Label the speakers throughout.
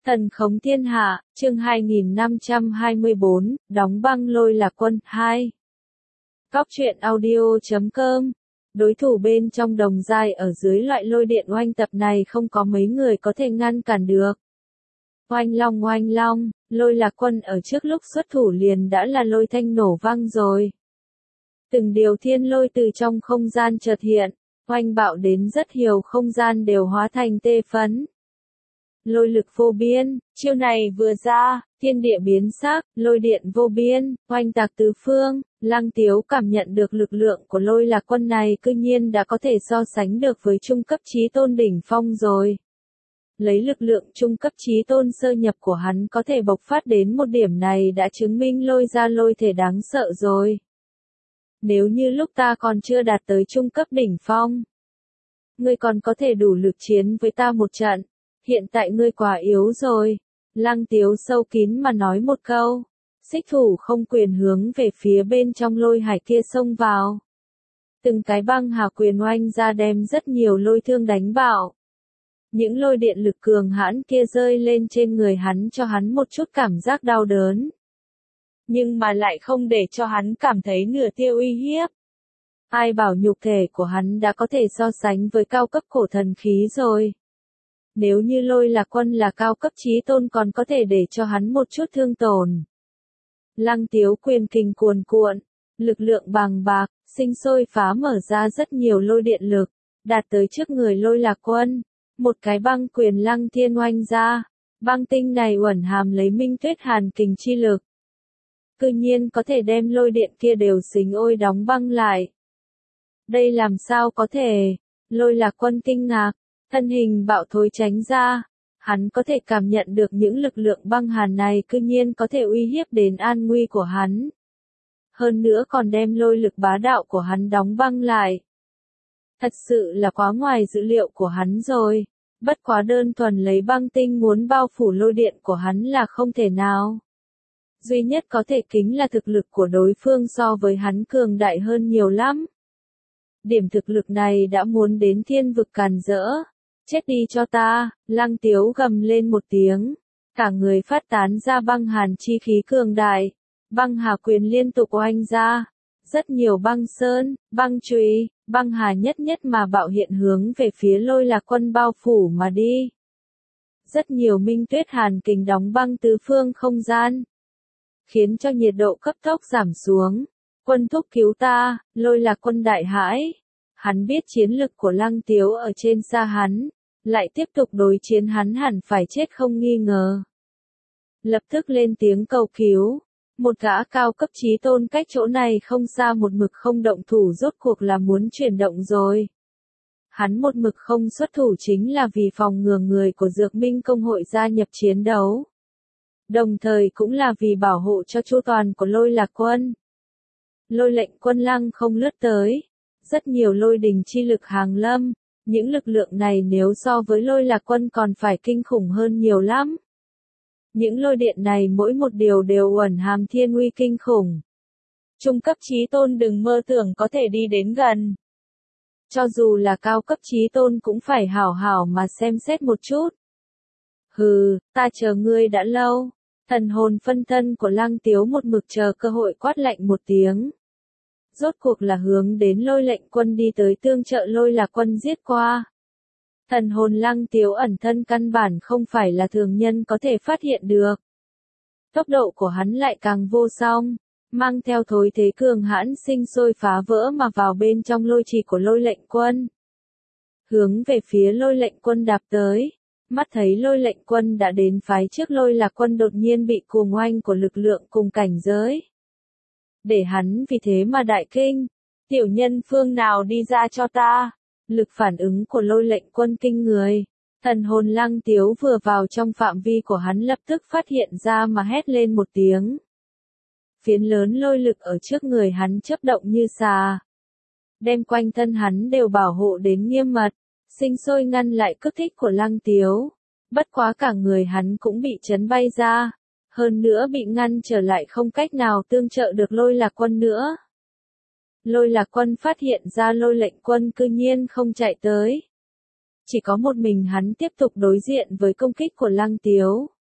Speaker 1: Thần khống thiên hạ, chương 2524, đóng băng Lôi Lạc Quân 2. Cóc truyện audio.com. Đối thủ bên trong đồng giai ở dưới loại lôi điện oanh tập này không có mấy người có thể ngăn cản được. Oanh long, Lôi Lạc Quân ở trước lúc xuất thủ liền đã là lôi thanh nổ vang rồi. Từng điều thiên lôi từ trong không gian chợt hiện, oanh bạo đến rất nhiều không gian đều hóa thành tê phấn. Lôi lực vô biên, chiêu này vừa ra, thiên địa biến sắc, lôi điện vô biên, oanh tạc tứ phương, Lăng Tiếu cảm nhận được lực lượng của Lôi Lạc Quân này cư nhiên đã có thể so sánh được với trung cấp chí tôn đỉnh phong rồi. Lấy lực lượng trung cấp chí tôn sơ nhập của hắn có thể bộc phát đến một điểm này đã chứng minh lôi ra lôi thể đáng sợ rồi. Nếu như lúc ta còn chưa đạt tới trung cấp đỉnh phong, ngươi còn có thể đủ lực chiến với ta một trận. Hiện tại ngươi quá yếu rồi. Lăng Tiếu sâu kín mà nói một câu. Xích thủ không quyền hướng về phía bên trong lôi hải kia xông vào. Từng cái băng hà quyền oanh ra đem rất nhiều lôi thương đánh bạo. Những lôi điện lực cường hãn kia rơi lên trên người hắn cho hắn một chút cảm giác đau đớn. Nhưng mà lại không để cho hắn cảm thấy nửa tia uy hiếp. Ai bảo nhục thể của hắn đã có thể so sánh với cao cấp cổ thần khí rồi. Nếu như Lôi Lạc Quân là cao cấp chí tôn còn có thể để cho hắn một chút thương tổn. Lăng Tiếu quyền kình cuồn cuộn, lực lượng bằng bạc, sinh sôi phá mở ra rất nhiều lôi điện lực, đạt tới trước người Lôi Lạc Quân. Một cái băng quyền lăng thiên oanh ra, băng tinh này uẩn hàm lấy minh tuyết hàn kình chi lực. Cư nhiên có thể đem lôi điện kia đều xính ôi đóng băng lại. Đây làm sao có thể? Lôi Lạc Quân kinh ngạc. Thân hình bạo thối tránh ra, hắn có thể cảm nhận được những lực lượng băng hàn này cư nhiên có thể uy hiếp đến an nguy của hắn. Hơn nữa còn đem lôi lực bá đạo của hắn đóng băng lại. Thật sự là quá ngoài dữ liệu của hắn rồi, bất quá đơn thuần lấy băng tinh muốn bao phủ lôi điện của hắn là không thể nào. Duy nhất có thể kính là thực lực của đối phương so với hắn cường đại hơn nhiều lắm. Điểm thực lực này đã muốn đến thiên vực càn rỡ. Chết đi cho ta, Lăng Tiếu gầm lên một tiếng. Cả người phát tán ra băng hàn chi khí cường đại. Băng hà quyền liên tục oanh ra. Rất nhiều băng sơn, băng chùy, băng hà nhất mà bạo hiện hướng về phía Lôi Lạc Quân bao phủ mà đi. Rất nhiều minh tuyết hàn kình đóng băng tứ phương không gian. Khiến cho nhiệt độ cấp tốc giảm xuống. Quân thúc cứu ta, Lôi Lạc Quân đại hãi. Hắn biết chiến lực của Lăng Tiếu ở trên xa hắn, lại tiếp tục đối chiến hắn hẳn phải chết không nghi ngờ. Lập tức lên tiếng cầu cứu, một gã cao cấp chí tôn cách chỗ này không xa một mực không động thủ rốt cuộc là muốn chuyển động rồi. Hắn một mực không xuất thủ chính là vì phòng ngừa người của Dược Minh Công hội gia nhập chiến đấu. Đồng thời cũng là vì bảo hộ cho chu toàn của Lôi Lạc Quân. Lôi lệnh quân lăng không lướt tới. Rất nhiều lôi đình chi lực hàng lâm, những lực lượng này nếu so với Lôi Lạc Quân còn phải kinh khủng hơn nhiều lắm. Những lôi điện này mỗi một điều đều uẩn hàm thiên uy kinh khủng. Trung cấp chí tôn đừng mơ tưởng có thể đi đến gần. Cho dù là cao cấp chí tôn cũng phải hảo hảo mà xem xét một chút. Hừ, ta chờ ngươi đã lâu. Thần hồn phân thân của Lăng Tiếu một mực chờ cơ hội quát lạnh một tiếng. Rốt cuộc là hướng đến Lôi lệnh quân đi tới tương trợ Lôi Lạc Quân giết qua. Thần hồn Lăng Tiếu ẩn thân căn bản không phải là thường nhân có thể phát hiện được. Tốc độ của hắn lại càng vô song, mang theo thối thế cường hãn sinh sôi phá vỡ mà vào bên trong lôi trì của Lôi lệnh quân. Hướng về phía Lôi lệnh quân đạp tới, mắt thấy Lôi lệnh quân đã đến phái trước Lôi Lạc Quân đột nhiên bị cuồng oanh của lực lượng cùng cảnh giới. Để hắn vì thế mà đại kinh, tiểu nhân phương nào đi ra cho ta, lực phản ứng của Lôi lệnh quân kinh người, thần hồn Lăng Tiếu vừa vào trong phạm vi của hắn lập tức phát hiện ra mà hét lên một tiếng. Phiến lớn lôi lực ở trước người hắn chớp động như xà, đem quanh thân hắn đều bảo hộ đến nghiêm mật, sinh sôi ngăn lại kích thích của Lăng Tiếu, bất quá cả người hắn cũng bị chấn bay ra. Hơn nữa bị ngăn trở lại không cách nào tương trợ được Lôi Lạc Quân nữa. Lôi Lạc Quân phát hiện ra Lôi lệnh quân cư nhiên không chạy tới. Chỉ có một mình hắn tiếp tục đối diện với công kích của Lăng Tiếu.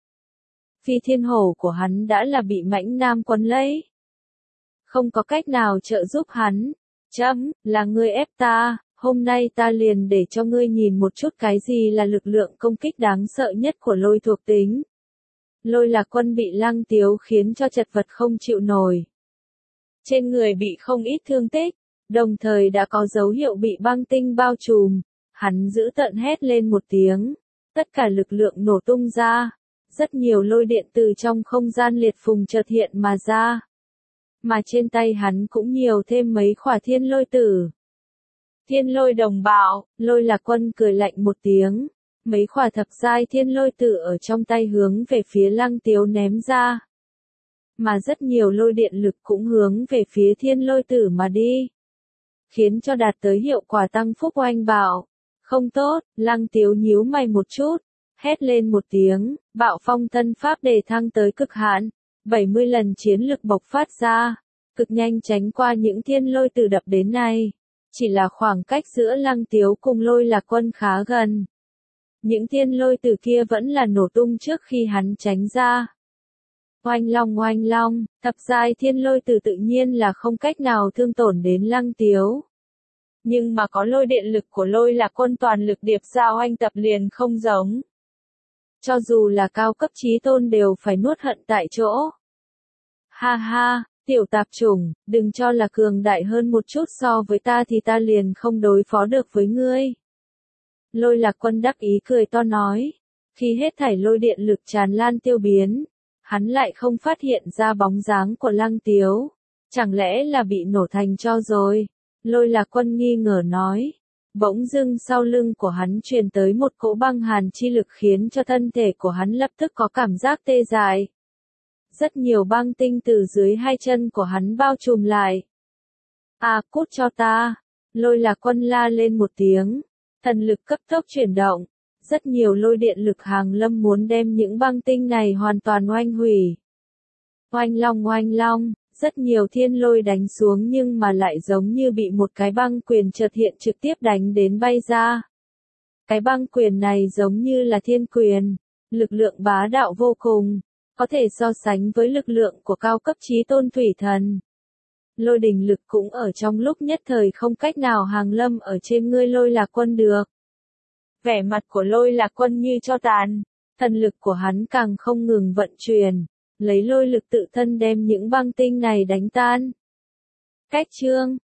Speaker 1: Phi thiên hổ của hắn đã là bị mãnh nam quấn lấy. Không có cách nào trợ giúp hắn. Chấm, là ngươi ép ta, hôm nay ta liền để cho ngươi nhìn một chút cái gì là lực lượng công kích đáng sợ nhất của lôi thuộc tính. Lôi Lạc Quân bị Lăng Tiếu khiến cho chật vật không chịu nổi. Trên người bị không ít thương tích, đồng thời đã có dấu hiệu bị băng tinh bao trùm. Hắn dữ tợn hét lên một tiếng, tất cả lực lượng nổ tung ra. Rất nhiều lôi điện từ trong không gian liệt phùng chợt hiện mà ra. Mà trên tay hắn cũng nhiều thêm mấy khỏa thiên lôi tử. Thiên lôi đồng bạo, Lôi Lạc Quân cười lạnh một tiếng. Mấy khỏa thập giai thiên lôi tử ở trong tay hướng về phía Lăng Tiếu ném ra. Mà rất nhiều lôi điện lực cũng hướng về phía thiên lôi tử mà đi. Khiến cho đạt tới hiệu quả tăng phúc oanh bạo. Không tốt, Lăng Tiếu nhíu mày một chút. Hét lên một tiếng, bạo phong thân pháp đề thăng tới cực hạn. 70 lần chiến lực bộc phát ra. Cực nhanh tránh qua những thiên lôi tử đập đến này. Chỉ là khoảng cách giữa Lăng Tiếu cùng Lôi Lạc Quân khá gần. Những thiên lôi tử kia vẫn là nổ tung trước khi hắn tránh ra. Oanh long, thập giai thiên lôi tử tự nhiên là không cách nào thương tổn đến Lăng Tiếu. Nhưng mà có lôi điện lực của Lôi Lạc Quân toàn lực điệp ra oanh tập liền không giống. Cho dù là cao cấp chí tôn đều phải nuốt hận tại chỗ. Ha ha, tiểu tạp chủng, đừng cho là cường đại hơn một chút so với ta thì ta liền không đối phó được với ngươi. Lôi Lạc Quân đắc ý cười to nói. Khi hết thảy lôi điện lực tràn lan tiêu biến, hắn lại không phát hiện ra bóng dáng của Lăng Tiếu. Chẳng lẽ là bị nổ thành tro rồi? Lôi Lạc Quân nghi ngờ nói. Bỗng dưng sau lưng của hắn truyền tới một cỗ băng hàn chi lực khiến cho thân thể của hắn lập tức có cảm giác tê dại. Rất nhiều băng tinh từ dưới hai chân của hắn bao trùm lại. À, cút cho ta! Lôi Lạc Quân la lên một tiếng. Thần lực cấp tốc chuyển động. Rất nhiều lôi điện lực hàng lâm muốn đem những băng tinh này hoàn toàn oanh hủy. Oanh long, rất nhiều thiên lôi đánh xuống nhưng mà lại giống như bị một cái băng quyền chợt hiện trực tiếp đánh đến bay ra. Cái băng quyền này giống như là thiên quyền, lực lượng bá đạo vô cùng, có thể so sánh với lực lượng của cao cấp chí tôn thủy thần. Lôi đình lực cũng ở trong lúc nhất thời không cách nào hàng lâm ở trên ngươi Lôi Lạc Quân được. Vẻ mặt của Lôi Lạc Quân như tro tàn, thần lực của hắn càng không ngừng vận chuyển, lấy lôi lực tự thân đem những băng tinh này đánh tan. Cách chương